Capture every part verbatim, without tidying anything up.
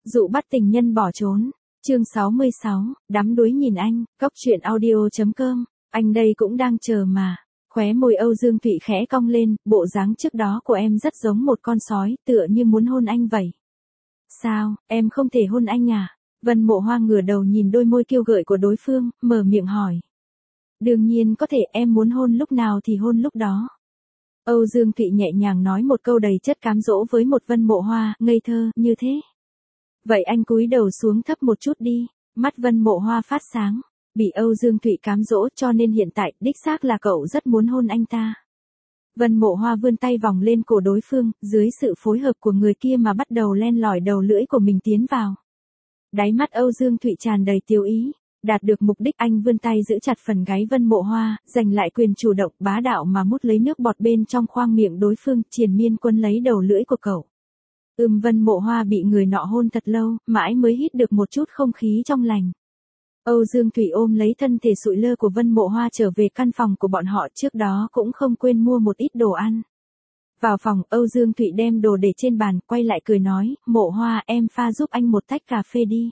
Dụ bắt tình nhân bỏ trốn. Chương sáu mươi sáu, đắm đuối nhìn anh, cốc truyện audio.com, anh đây cũng đang chờ mà. Khóe môi Âu Dương Thụy khẽ cong lên, bộ dáng trước đó của em rất giống một con sói, tựa như muốn hôn anh vậy. Sao, em không thể hôn anh à? Vân Mộ Hoa ngửa đầu nhìn đôi môi kiêu gợi của đối phương, mở miệng hỏi. Đương nhiên có thể, em muốn hôn lúc nào thì hôn lúc đó. Âu Dương Thụy nhẹ nhàng nói một câu đầy chất cám dỗ với một Vân Mộ Hoa, ngây thơ, như thế. Vậy anh cúi đầu xuống thấp một chút đi, mắt Vân Mộ Hoa phát sáng, bị Âu Dương Thụy cám dỗ cho nên hiện tại, đích xác là cậu rất muốn hôn anh ta. Vân Mộ Hoa vươn tay vòng lên cổ đối phương, dưới sự phối hợp của người kia mà bắt đầu len lỏi đầu lưỡi của mình tiến vào. Đáy mắt Âu Dương Thụy tràn đầy tiêu ý, đạt được mục đích anh vươn tay giữ chặt phần gáy Vân Mộ Hoa, giành lại quyền chủ động bá đạo mà mút lấy nước bọt bên trong khoang miệng đối phương, triền miên quân lấy đầu lưỡi của cậu. Ừm Vân Mộ Hoa bị người nọ hôn thật lâu, mãi mới hít được một chút không khí trong lành. Âu Dương Thụy ôm lấy thân thể sụi lơ của Vân Mộ Hoa trở về căn phòng của bọn họ, trước đó cũng không quên mua một ít đồ ăn. Vào phòng, Âu Dương Thụy đem đồ để trên bàn, quay lại cười nói, Mộ Hoa em pha giúp anh một tách cà phê đi.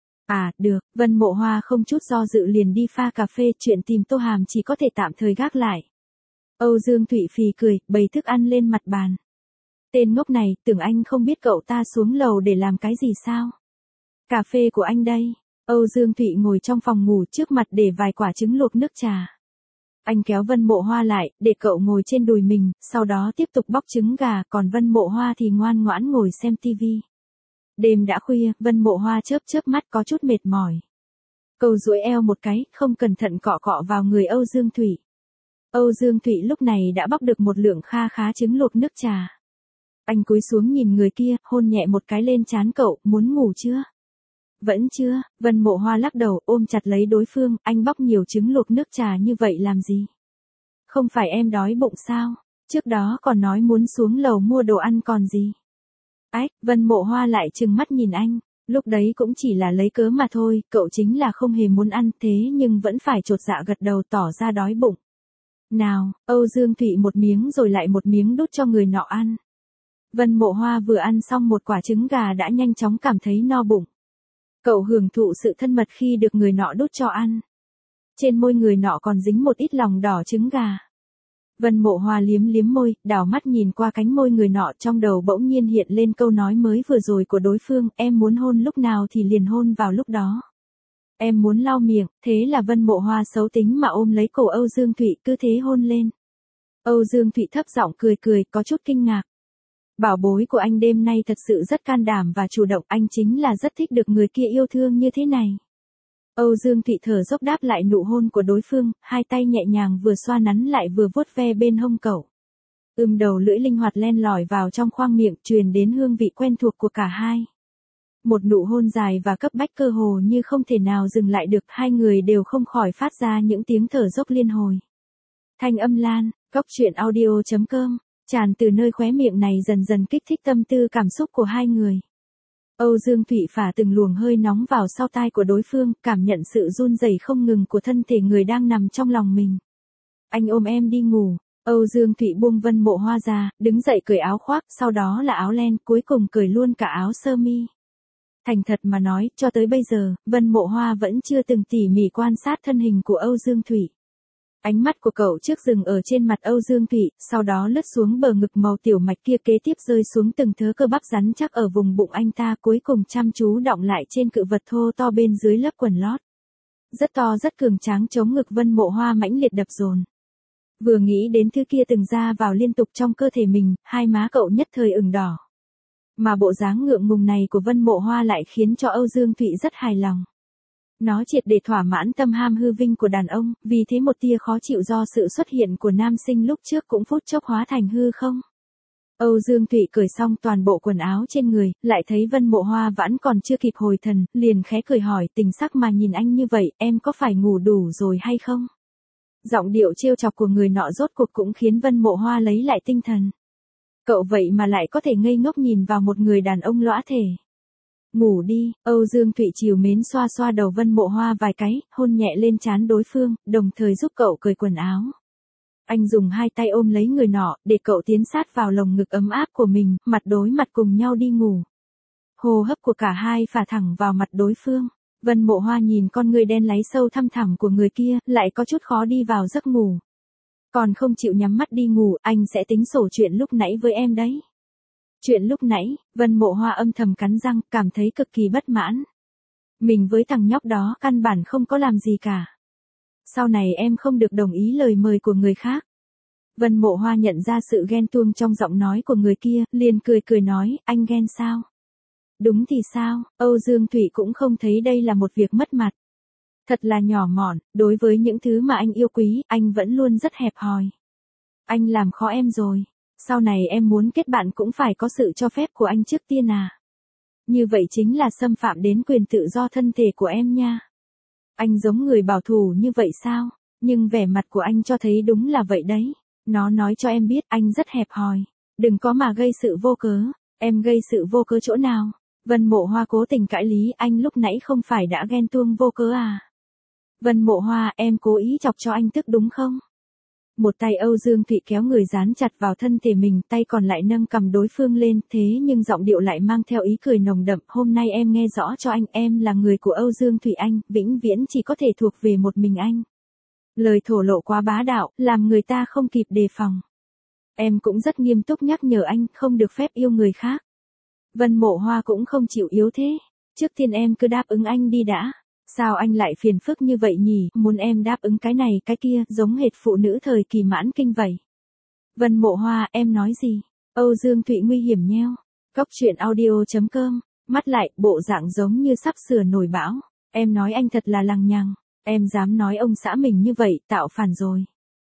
À, được, Vân Mộ Hoa không chút do dự liền đi pha cà phê, chuyện tìm Tô Hàm chỉ có thể tạm thời gác lại. Âu Dương Thụy phì cười, bày thức ăn lên mặt bàn. Tên ngốc này, tưởng anh không biết cậu ta xuống lầu để làm cái gì sao? Cà phê của anh đây. Âu Dương Thụy ngồi trong phòng ngủ trước mặt để vài quả trứng luộc nước trà. Anh kéo Vân Mộ Hoa lại, để cậu ngồi trên đùi mình, sau đó tiếp tục bóc trứng gà, còn Vân Mộ Hoa thì ngoan ngoãn ngồi xem tivi. Đêm đã khuya, Vân Mộ Hoa chớp chớp mắt có chút mệt mỏi. Cậu duỗi eo một cái, không cẩn thận cọ cọ vào người Âu Dương Thụy. Âu Dương Thụy lúc này đã bóc được một lượng kha khá trứng luộc nước trà. Anh cúi xuống nhìn người kia, hôn nhẹ một cái lên trán cậu, muốn ngủ chưa? Vẫn chưa, Vân Mộ Hoa lắc đầu, ôm chặt lấy đối phương, anh bóc nhiều trứng luộc nước trà như vậy làm gì? Không phải em đói bụng sao? Trước đó còn nói muốn xuống lầu mua đồ ăn còn gì? Ách, Vân Mộ Hoa lại trừng mắt nhìn anh, lúc đấy cũng chỉ là lấy cớ mà thôi, cậu chính là không hề muốn ăn thế nhưng vẫn phải chột dạ gật đầu tỏ ra đói bụng. Nào, Âu Dương Thụy một miếng rồi lại một miếng đút cho người nọ ăn. Vân Mộ Hoa vừa ăn xong một quả trứng gà đã nhanh chóng cảm thấy no bụng. Cậu hưởng thụ sự thân mật khi được người nọ đút cho ăn. Trên môi người nọ còn dính một ít lòng đỏ trứng gà. Vân Mộ Hoa liếm liếm môi, đảo mắt nhìn qua cánh môi người nọ, trong đầu bỗng nhiên hiện lên câu nói mới vừa rồi của đối phương, em muốn hôn lúc nào thì liền hôn vào lúc đó. Em muốn lau miệng, thế là Vân Mộ Hoa xấu tính mà ôm lấy cổ Âu Dương Thụy cứ thế hôn lên. Âu Dương Thụy thấp giọng cười cười, có chút kinh ngạc. Bảo bối của anh đêm nay thật sự rất can đảm và chủ động, anh chính là rất thích được người kia yêu thương như thế này. Âu Dương Thụy thở dốc đáp lại nụ hôn của đối phương, hai tay nhẹ nhàng vừa xoa nắn lại vừa vuốt ve bên hông cậu. Ưm đầu lưỡi linh hoạt len lỏi vào trong khoang miệng, truyền đến hương vị quen thuộc của cả hai. Một nụ hôn dài và cấp bách cơ hồ như không thể nào dừng lại được, hai người đều không khỏi phát ra những tiếng thở dốc liên hồi. Thanh âm lan, cốc truyện audio.com, tràn từ nơi khóe miệng này dần dần kích thích tâm tư cảm xúc của hai người. Âu Dương Thụy phả từng luồng hơi nóng vào sau tai của đối phương, cảm nhận sự run rẩy không ngừng của thân thể người đang nằm trong lòng mình. Anh ôm em đi ngủ. Âu Dương Thụy buông Vân Mộ Hoa ra, đứng dậy cởi áo khoác, sau đó là áo len, cuối cùng cởi luôn cả áo sơ mi. Thành thật mà nói, cho tới bây giờ, Vân Mộ Hoa vẫn chưa từng tỉ mỉ quan sát thân hình của Âu Dương Thụy. Ánh mắt của cậu trước dừng ở trên mặt Âu Dương Thụy, sau đó lướt xuống bờ ngực màu tiểu mạch kia, kế tiếp rơi xuống từng thớ cơ bắp rắn chắc ở vùng bụng anh ta, cuối cùng chăm chú đọng lại trên cự vật thô to bên dưới lớp quần lót. Rất to rất cường tráng chống ngực Vân Mộ Hoa mãnh liệt đập dồn. Vừa nghĩ đến thứ kia từng ra vào liên tục trong cơ thể mình, hai má cậu nhất thời ửng đỏ. Mà bộ dáng ngượng ngùng này của Vân Mộ Hoa lại khiến cho Âu Dương Thụy rất hài lòng. Nó triệt để thỏa mãn tâm ham hư vinh của đàn ông, vì thế một tia khó chịu do sự xuất hiện của nam sinh lúc trước cũng phút chốc hóa thành hư không. Âu Dương Thụy cởi xong toàn bộ quần áo trên người, lại thấy Vân Mộ Hoa vẫn còn chưa kịp hồi thần, liền khẽ cười hỏi, tình sắc mà nhìn anh như vậy, em có phải ngủ đủ rồi hay không? Giọng điệu trêu chọc của người nọ rốt cuộc cũng khiến Vân Mộ Hoa lấy lại tinh thần. Cậu vậy mà lại có thể ngây ngốc nhìn vào một người đàn ông lõa thể. Ngủ đi, Âu Dương Thụy trìu mến xoa xoa đầu Vân Mộ Hoa vài cái, hôn nhẹ lên trán đối phương, đồng thời giúp cậu cởi quần áo. Anh dùng hai tay ôm lấy người nọ, để cậu tiến sát vào lồng ngực ấm áp của mình, mặt đối mặt cùng nhau đi ngủ. Hô hấp của cả hai phả thẳng vào mặt đối phương. Vân Mộ Hoa nhìn con người đen láy sâu thăm thẳm của người kia, lại có chút khó đi vào giấc ngủ. Còn không chịu nhắm mắt đi ngủ, anh sẽ tính sổ chuyện lúc nãy với em đấy. Chuyện lúc nãy, Vân Mộ Hoa âm thầm cắn răng, cảm thấy cực kỳ bất mãn. Mình với thằng nhóc đó căn bản không có làm gì cả. Sau này em không được đồng ý lời mời của người khác. Vân Mộ Hoa nhận ra sự ghen tuông trong giọng nói của người kia, liền cười cười nói, anh ghen sao? Đúng thì sao, Âu Dương Thụy cũng không thấy đây là một việc mất mặt. Thật là nhỏ mọn, đối với những thứ mà anh yêu quý, anh vẫn luôn rất hẹp hòi. Anh làm khó em rồi. Sau này em muốn kết bạn cũng phải có sự cho phép của anh trước tiên à. Như vậy chính là xâm phạm đến quyền tự do thân thể của em nha. Anh giống người bảo thủ như vậy sao? Nhưng vẻ mặt của anh cho thấy đúng là vậy đấy. Nó nói cho em biết anh rất hẹp hòi. Đừng có mà gây sự vô cớ. Em gây sự vô cớ chỗ nào? Vân Mộ Hoa cố tình cãi lý, anh lúc nãy không phải đã ghen tuông vô cớ à? Vân Mộ Hoa, em cố ý chọc cho anh tức đúng không? Một tay Âu Dương Thụy kéo người dán chặt vào thân thể mình, tay còn lại nâng cầm đối phương lên, thế nhưng giọng điệu lại mang theo ý cười nồng đậm, hôm nay em nghe rõ cho anh, em là người của Âu Dương Thụy anh, vĩnh viễn chỉ có thể thuộc về một mình anh. Lời thổ lộ quá bá đạo, làm người ta không kịp đề phòng. Em cũng rất nghiêm túc nhắc nhở anh, không được phép yêu người khác. Vân Mộ Hoa cũng không chịu yếu thế. Trước tiên em cứ đáp ứng anh đi đã. Sao anh lại phiền phức như vậy nhỉ, muốn em đáp ứng cái này cái kia, giống hệt phụ nữ thời kỳ mãn kinh vậy. Vân Mộ Hoa, em nói gì? Âu Dương Thụy nguy hiểm nheo. Cốc truyện audio chấm com, mắt lại, bộ dạng giống như sắp sửa nổi bão. Em nói anh thật là lằng nhằng. Em dám nói ông xã mình như vậy, tạo phản rồi.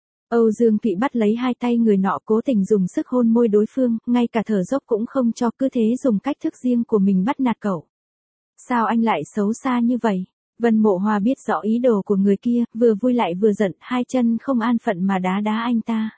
Âu Dương Thụy bắt lấy hai tay người nọ, cố tình dùng sức hôn môi đối phương, ngay cả thở dốc cũng không cho, cứ thế dùng cách thức riêng của mình bắt nạt cậu. Sao anh lại xấu xa như vậy? Vân Mộ Hoa biết rõ ý đồ của người kia, vừa vui lại vừa giận, hai chân không an phận mà đá đá anh ta.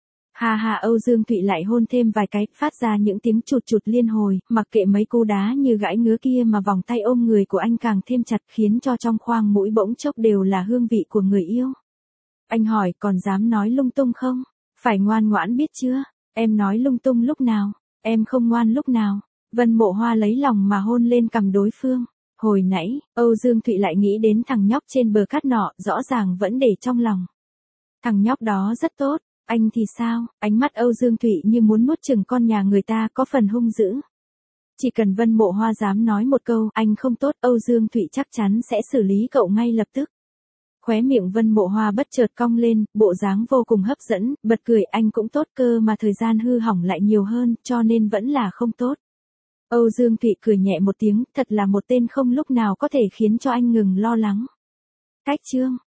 Hà hà, Âu Dương Thụy lại hôn thêm vài cái, phát ra những tiếng chụt chụt liên hồi, mặc kệ mấy cú đá như gãi ngứa kia mà vòng tay ôm người của anh càng thêm chặt, khiến cho trong khoang mũi bỗng chốc đều là hương vị của người yêu. Anh hỏi, còn dám nói lung tung không? Phải ngoan ngoãn biết chưa? Em nói lung tung lúc nào? Em không ngoan lúc nào? Vân Mộ Hoa lấy lòng mà hôn lên cằm đối phương. Hồi nãy, Âu Dương Thụy lại nghĩ đến thằng nhóc trên bờ cát nọ, rõ ràng vẫn để trong lòng. Thằng nhóc đó rất tốt, anh thì sao? Ánh mắt Âu Dương Thụy như muốn nuốt chửng con nhà người ta, có phần hung dữ. Chỉ cần Vân Mộ Hoa dám nói một câu, anh không tốt, Âu Dương Thụy chắc chắn sẽ xử lý cậu ngay lập tức. Khóe miệng Vân Mộ Hoa bất chợt cong lên, bộ dáng vô cùng hấp dẫn, bật cười, anh cũng tốt cơ mà thời gian hư hỏng lại nhiều hơn, cho nên vẫn là không tốt. Âu Dương Thụy cười nhẹ một tiếng, thật là một tên không lúc nào có thể khiến cho anh ngừng lo lắng. Cách chương